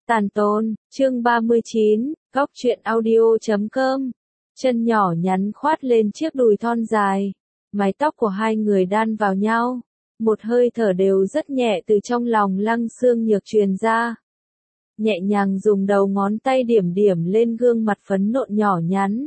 Tàn tôn, chương 39, góc truyện audio.com. Chân nhỏ nhắn khoát lên chiếc đùi thon dài. Mái tóc của hai người đan vào nhau. Một hơi thở đều rất nhẹ từ trong lòng Lăng Xương Nhược truyền ra. Nhẹ nhàng dùng đầu ngón tay điểm điểm lên gương mặt phấn nộn nhỏ nhắn.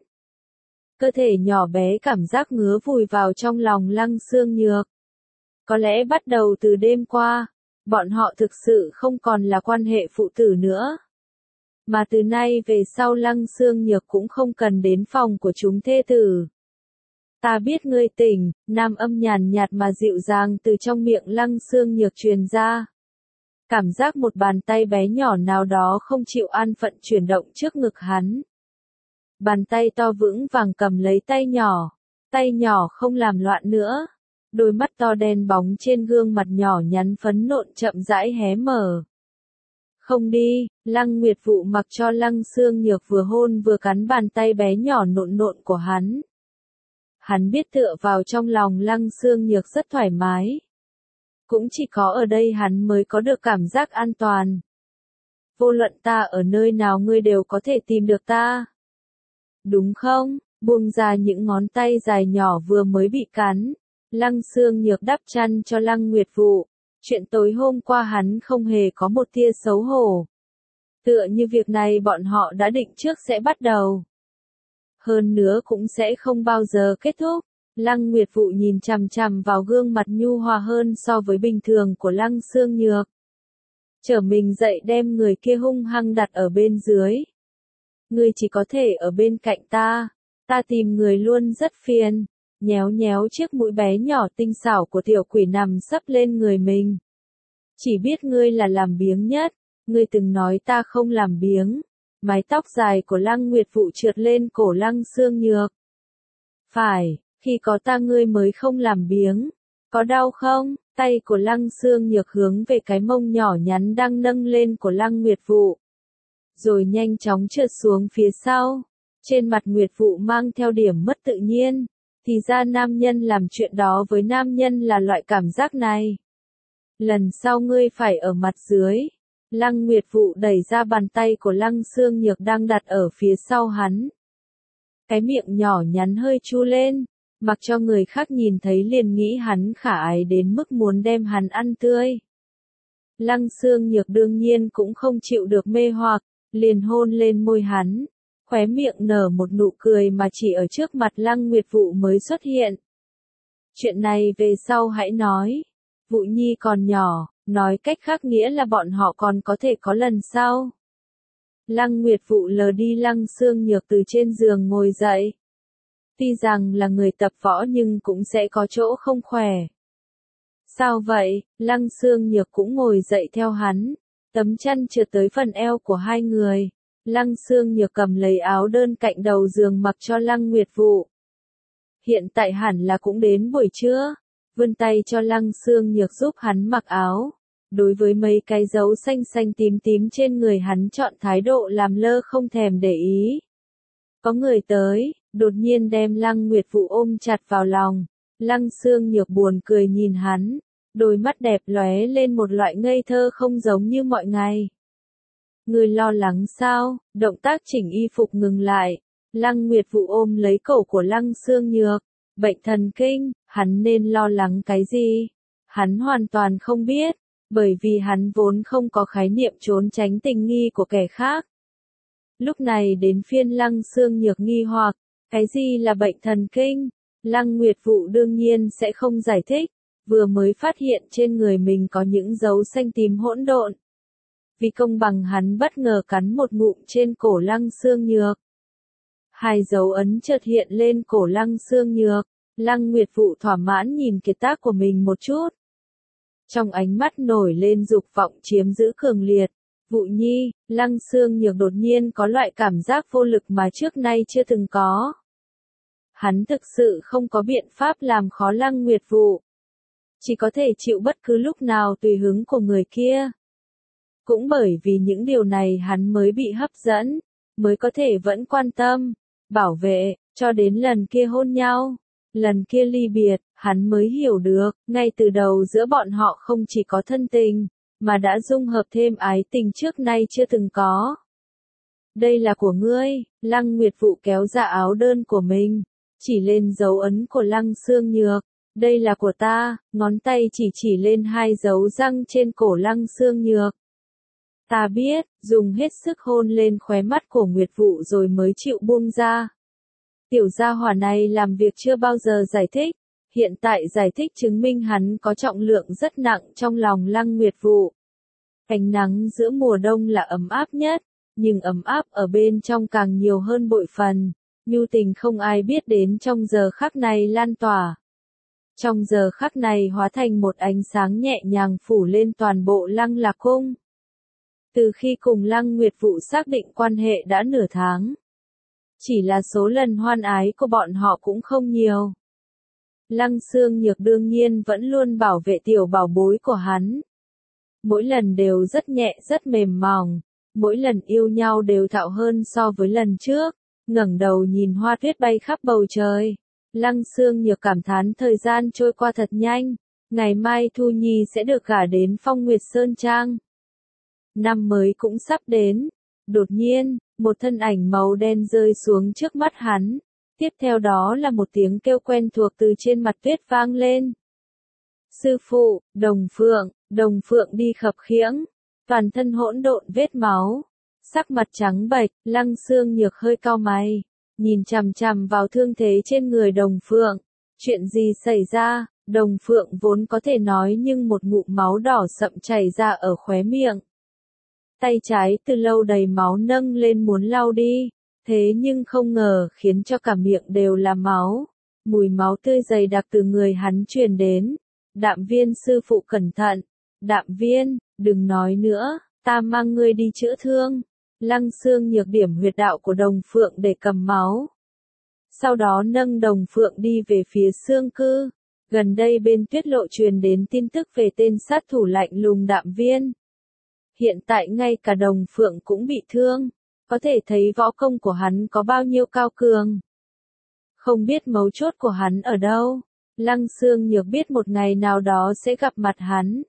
Cơ thể nhỏ bé cảm giác ngứa vùi vào trong lòng Lăng Xương Nhược. Có lẽ bắt đầu từ đêm qua, bọn họ thực sự không còn là quan hệ phụ tử nữa. Mà từ nay về sau Lăng Xương Nhược cũng không cần đến phòng của chúng thê tử. Ta biết ngươi tỉnh, nam âm nhàn nhạt mà dịu dàng từ trong miệng Lăng Xương Nhược truyền ra. Cảm giác một bàn tay bé nhỏ nào đó không chịu an phận chuyển động trước ngực hắn. Bàn tay to vững vàng cầm lấy tay nhỏ không làm loạn nữa. Đôi mắt to đen bóng trên gương mặt nhỏ nhắn phấn nộn chậm rãi hé mở. Không đi, Lăng Nguyệt Vụ mặc cho Lăng Xương Nhược vừa hôn vừa cắn bàn tay bé nhỏ nộn nộn của hắn. Hắn biết tựa vào trong lòng Lăng Xương Nhược rất thoải mái. Cũng chỉ có ở đây hắn mới có được cảm giác an toàn. Vô luận ta ở nơi nào ngươi đều có thể tìm được ta. Đúng không? Buông ra những ngón tay dài nhỏ vừa mới bị cắn. Lăng Xương Nhược đắp chăn cho Lăng Nguyệt Vụ. Chuyện tối hôm qua hắn không hề có một tia xấu hổ. Tựa như việc này bọn họ đã định trước sẽ bắt đầu. Hơn nữa cũng sẽ không bao giờ kết thúc. Lăng Nguyệt Vụ nhìn chằm chằm vào gương mặt nhu hòa hơn so với bình thường của Lăng Xương Nhược. Trở mình dậy đem người kia hung hăng đặt ở bên dưới. Ngươi chỉ có thể ở bên cạnh ta tìm người luôn rất phiền. Nhéo nhéo chiếc mũi bé nhỏ tinh xảo của tiểu quỷ nằm sấp lên người mình. Chỉ biết ngươi là làm biếng nhất, ngươi từng nói ta không làm biếng. Mái tóc dài của Lăng Nguyệt Vụ trượt lên cổ Lăng Xương Nhược. Phải, khi có ta ngươi mới không làm biếng. Có đau không? Tay của Lăng Xương Nhược hướng về cái mông nhỏ nhắn đang nâng lên của Lăng Nguyệt Vụ. Rồi nhanh chóng trượt xuống phía sau. Trên mặt Nguyệt Vụ mang theo điểm mất tự nhiên. Thì ra nam nhân làm chuyện đó với nam nhân là loại cảm giác này. Lần sau ngươi phải ở mặt dưới. Lăng Nguyệt Vụ đẩy ra bàn tay của Lăng Xương Nhược đang đặt ở phía sau hắn. Cái miệng nhỏ nhắn hơi chu lên, mặc cho người khác nhìn thấy liền nghĩ hắn khả ái đến mức muốn đem hắn ăn tươi. Lăng Xương Nhược đương nhiên cũng không chịu được mê hoặc, liền hôn lên môi hắn. Khóe miệng nở một nụ cười mà chỉ ở trước mặt Lăng Nguyệt Vụ mới xuất hiện. Chuyện này về sau hãy nói. Vụ Nhi còn nhỏ, nói cách khác nghĩa là bọn họ còn có thể có lần sau. Lăng Nguyệt Vụ lờ đi Lăng Xương Nhược từ trên giường ngồi dậy. Tuy rằng là người tập võ nhưng cũng sẽ có chỗ không khỏe. Sao vậy? Lăng Xương Nhược cũng ngồi dậy theo hắn. Tấm chăn trượt tới phần eo của hai người. Lăng Xương Nhược cầm lấy áo đơn cạnh đầu giường mặc cho Lăng Nguyệt Vụ. Hiện tại hẳn là cũng đến buổi trưa. Vươn tay cho Lăng Xương Nhược giúp hắn mặc áo. Đối với mấy cái dấu xanh xanh tím tím trên người hắn chọn thái độ làm lơ không thèm để ý. Có người tới, đột nhiên đem Lăng Nguyệt Vụ ôm chặt vào lòng. Lăng Xương Nhược buồn cười nhìn hắn. Đôi mắt đẹp lóe lên một loại ngây thơ không giống như mọi ngày. Ngươi lo lắng sao? Động tác chỉnh y phục ngừng lại. Lăng Nguyệt Vụ ôm lấy cổ của Lăng Xương Nhược. Bệnh thần kinh, hắn nên lo lắng cái gì? Hắn hoàn toàn không biết, bởi vì hắn vốn không có khái niệm trốn tránh tình nghi của kẻ khác. Lúc này đến phiên Lăng Xương Nhược nghi hoặc, cái gì là bệnh thần kinh? Lăng Nguyệt Vụ đương nhiên sẽ không giải thích, vừa mới phát hiện trên người mình có những dấu xanh tím hỗn độn. Vì công bằng hắn bất ngờ cắn một ngụm trên cổ Lăng Xương Nhược. Hai dấu ấn chợt hiện lên cổ Lăng Xương Nhược. Lăng Nguyệt Vụ thỏa mãn nhìn kiệt tác của mình một chút. Trong ánh mắt nổi lên dục vọng chiếm giữ cường liệt. Vụ Nhi, Lăng Xương Nhược đột nhiên có loại cảm giác vô lực mà trước nay chưa từng có. Hắn thực sự không có biện pháp làm khó Lăng Nguyệt Vụ. Chỉ có thể chịu bất cứ lúc nào tùy hứng của người kia. Cũng bởi vì những điều này hắn mới bị hấp dẫn, mới có thể vẫn quan tâm, bảo vệ, cho đến lần kia hôn nhau. Lần kia ly biệt, hắn mới hiểu được, ngay từ đầu giữa bọn họ không chỉ có thân tình, mà đã dung hợp thêm ái tình trước nay chưa từng có. Đây là của ngươi, Lăng Nguyệt Vũ kéo ra áo đơn của mình, chỉ lên dấu ấn của Lăng Xương Nhược. Đây là của ta, ngón tay chỉ lên hai dấu răng trên cổ Lăng Xương Nhược. Ta biết, dùng hết sức hôn lên khóe mắt của Nguyệt Vũ rồi mới chịu buông ra. Tiểu gia hỏa này làm việc chưa bao giờ giải thích, hiện tại giải thích chứng minh hắn có trọng lượng rất nặng trong lòng Lăng Nguyệt Vũ. Ánh nắng giữa mùa đông là ấm áp nhất, nhưng ấm áp ở bên trong càng nhiều hơn bội phần, nhu tình không ai biết đến trong giờ khắc này lan tỏa. Trong giờ khắc này hóa thành một ánh sáng nhẹ nhàng phủ lên toàn bộ Lăng Lạc Cung. Từ khi cùng Lăng Nguyệt Vũ xác định quan hệ đã nửa tháng, chỉ là số lần hoan ái của bọn họ cũng không nhiều. Lăng Xương Nhược đương nhiên vẫn luôn bảo vệ tiểu bảo bối của hắn. Mỗi lần đều rất nhẹ rất mềm mỏng, mỗi lần yêu nhau đều thạo hơn so với lần trước, ngẩng đầu nhìn hoa tuyết bay khắp bầu trời. Lăng Xương Nhược cảm thán thời gian trôi qua thật nhanh, ngày mai Thu Nhi sẽ được gả đến Phong Nguyệt Sơn Trang. Năm mới cũng sắp đến, đột nhiên, một thân ảnh màu đen rơi xuống trước mắt hắn, tiếp theo đó là một tiếng kêu quen thuộc từ trên mặt tuyết vang lên. Sư phụ, Đồng Phượng đi khập khiễng, toàn thân hỗn độn vết máu, sắc mặt trắng bệch, Lăng Xương Nhược hơi cau mày, nhìn chằm chằm vào thương thế trên người Đồng Phượng. Chuyện gì xảy ra? Đồng Phượng vốn có thể nói nhưng một ngụm máu đỏ sậm chảy ra ở khóe miệng. Tay trái từ lâu đầy máu nâng lên muốn lau đi, thế nhưng không ngờ khiến cho cả miệng đều là máu. Mùi máu tươi dày đặc từ người hắn truyền đến. Đạm Viên sư phụ cẩn thận. Đạm Viên, đừng nói nữa, ta mang ngươi đi chữa thương. Lăng Xương Nhược điểm huyệt đạo của Đồng Phượng để cầm máu. Sau đó nâng Đồng Phượng đi về phía xương cư. Gần đây bên tuyết lộ truyền đến tin tức về tên sát thủ lạnh lùng Đạm Viên. Hiện tại ngay cả Đồng Phượng cũng bị thương, có thể thấy võ công của hắn có bao nhiêu cao cường. Không biết mấu chốt của hắn ở đâu, Lăng Xương Nhược biết một ngày nào đó sẽ gặp mặt hắn.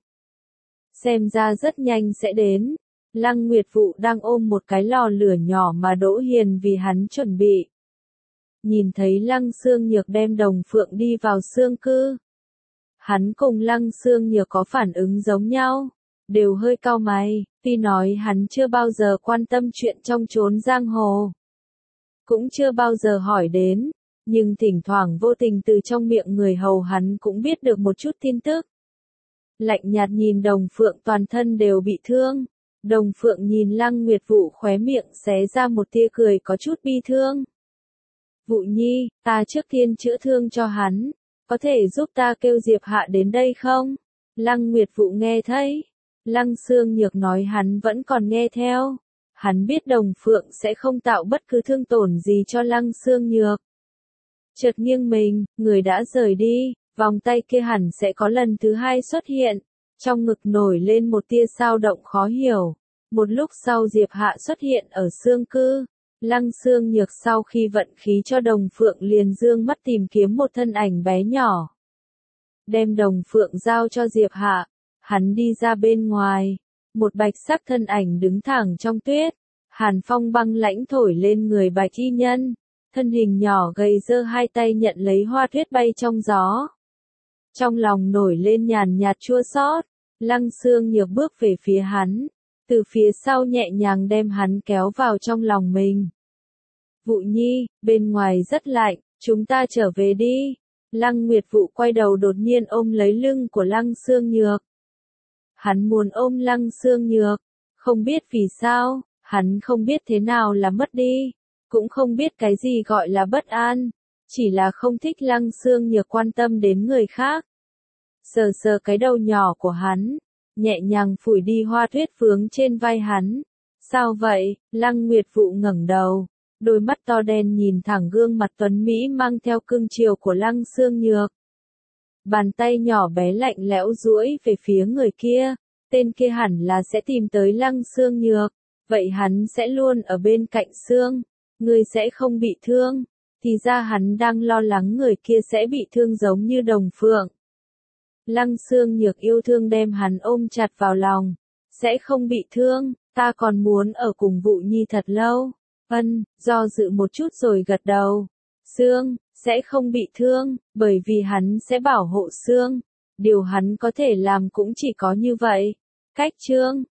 Xem ra rất nhanh sẽ đến. Lăng Nguyệt Vũ đang ôm một cái lò lửa nhỏ mà Đỗ Hiền vì hắn chuẩn bị. Nhìn thấy Lăng Xương Nhược đem Đồng Phượng đi vào xương cư. Hắn cùng Lăng Xương Nhược có phản ứng giống nhau, đều hơi cau mày, tuy nói hắn chưa bao giờ quan tâm chuyện trong chốn giang hồ. Cũng chưa bao giờ hỏi đến, nhưng thỉnh thoảng vô tình từ trong miệng người hầu hắn cũng biết được một chút tin tức. Lạnh nhạt nhìn Đồng Phượng toàn thân đều bị thương. Đồng Phượng nhìn Lăng Nguyệt Vũ khóe miệng xé ra một tia cười có chút bi thương. Vũ Nhi, ta trước tiên chữa thương cho hắn, có thể giúp ta kêu Diệp Hạ đến đây không? Lăng Nguyệt Vũ nghe thấy. Lăng Xương Nhược nói hắn vẫn còn nghe theo. Hắn biết Đồng Phượng sẽ không tạo bất cứ thương tổn gì cho Lăng Xương Nhược. Chợt nghiêng mình, người đã rời đi, vòng tay kia hẳn sẽ có lần thứ hai xuất hiện. Trong ngực nổi lên một tia dao động khó hiểu. Một lúc sau Diệp Hạ xuất hiện ở xương cư. Lăng Xương Nhược sau khi vận khí cho Đồng Phượng liền dương mắt tìm kiếm một thân ảnh bé nhỏ. Đem Đồng Phượng giao cho Diệp Hạ. Hắn đi ra bên ngoài. Một bạch sắc thân ảnh đứng thẳng trong tuyết. Hàn phong băng lãnh thổi lên người bạch y nhân. Thân hình nhỏ gầy giơ hai tay nhận lấy hoa tuyết bay trong gió. Trong lòng nổi lên nhàn nhạt chua xót. Lăng Xương Nhược bước về phía hắn. Từ phía sau nhẹ nhàng đem hắn kéo vào trong lòng mình. Vũ Nhi, bên ngoài rất lạnh, chúng ta trở về đi. Lăng Nguyệt Vũ quay đầu đột nhiên ôm lấy lưng của Lăng Xương Nhược. Hắn muốn ôm Lăng Xương Nhược. Không biết vì sao, hắn không biết thế nào là mất đi. Cũng không biết cái gì gọi là bất an. Chỉ là không thích Lăng Xương Nhược quan tâm đến người khác. Sờ sờ cái đầu nhỏ của hắn. Nhẹ nhàng phủi đi hoa tuyết vướng trên vai hắn. Sao vậy? Lăng Nguyệt Vũ ngẩng đầu. Đôi mắt to đen nhìn thẳng gương mặt tuấn Mỹ mang theo cương chiều của Lăng Xương Nhược. Bàn tay nhỏ bé lạnh lẽo duỗi về phía người kia. Tên kia hẳn là sẽ tìm tới Lăng Xương Nhược. Vậy hắn sẽ luôn ở bên cạnh Xương. Người sẽ không bị thương. Thì ra hắn đang lo lắng người kia sẽ bị thương giống như Đồng Phượng. Lăng Xương Nhược yêu thương đem hắn ôm chặt vào lòng. sẽ không bị thương, ta còn muốn ở cùng Vũ Nhi thật lâu. Ân, do dự một chút rồi gật đầu. Sương, sẽ không bị thương, bởi vì hắn sẽ bảo hộ Sương. Điều hắn có thể làm cũng chỉ có như vậy. Cách chương